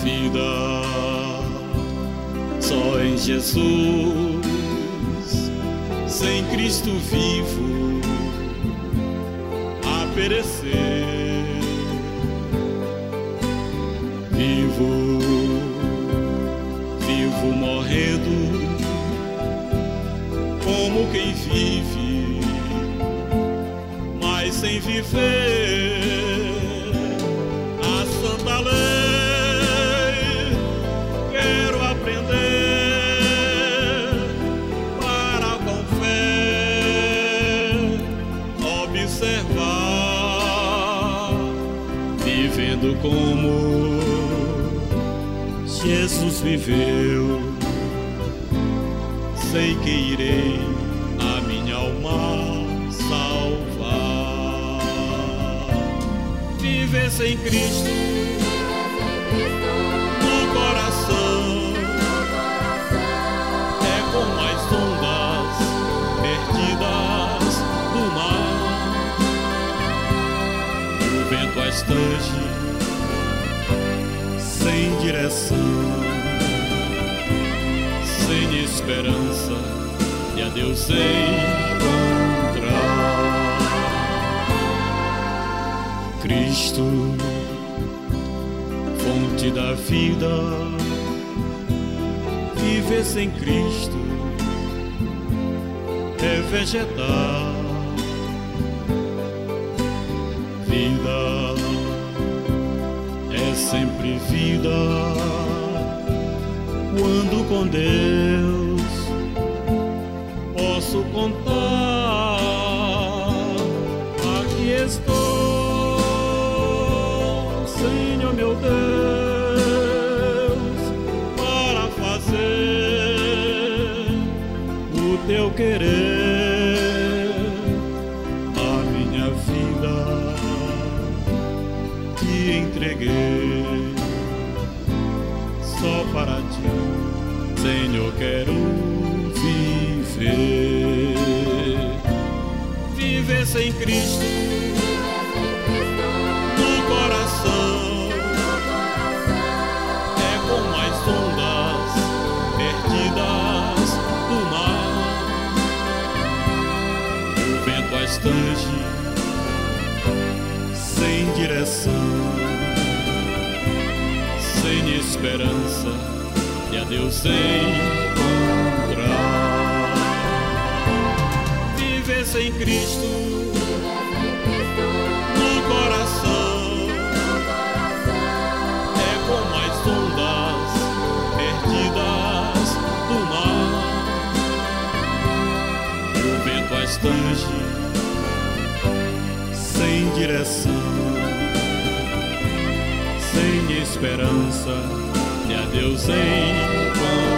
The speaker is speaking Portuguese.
vida só em Jesus, sem Cristo vivo a perecer. Vivo morrendo como quem vive, mas sem viver a santa lei. Quero aprender para com fé observar, vivendo como Jesus viveu. Sei que irei a minha alma salvar. Viver sem Cristo no coração é como as ondas perdidas do mar. O vento as tange sem direção, sem esperança e a Deus encontrar. Cristo, fonte da vida, viver sem Cristo é vegetar. Vida é sempre vida quando com Deus posso contar. Aqui estou, Senhor meu Deus, para fazer o teu querer. A minha vida te entreguei só para ti, Senhor, quero viver. Viver sem Cristo no coração é como as ondas perdidas do mar. O vento as tange sem direção, sem esperança e a Deus encontrar. Viver sem Cristo no coração é como as ondas perdidas do mar. O vento as tange sem direção, sem esperança e a Deus encontrar.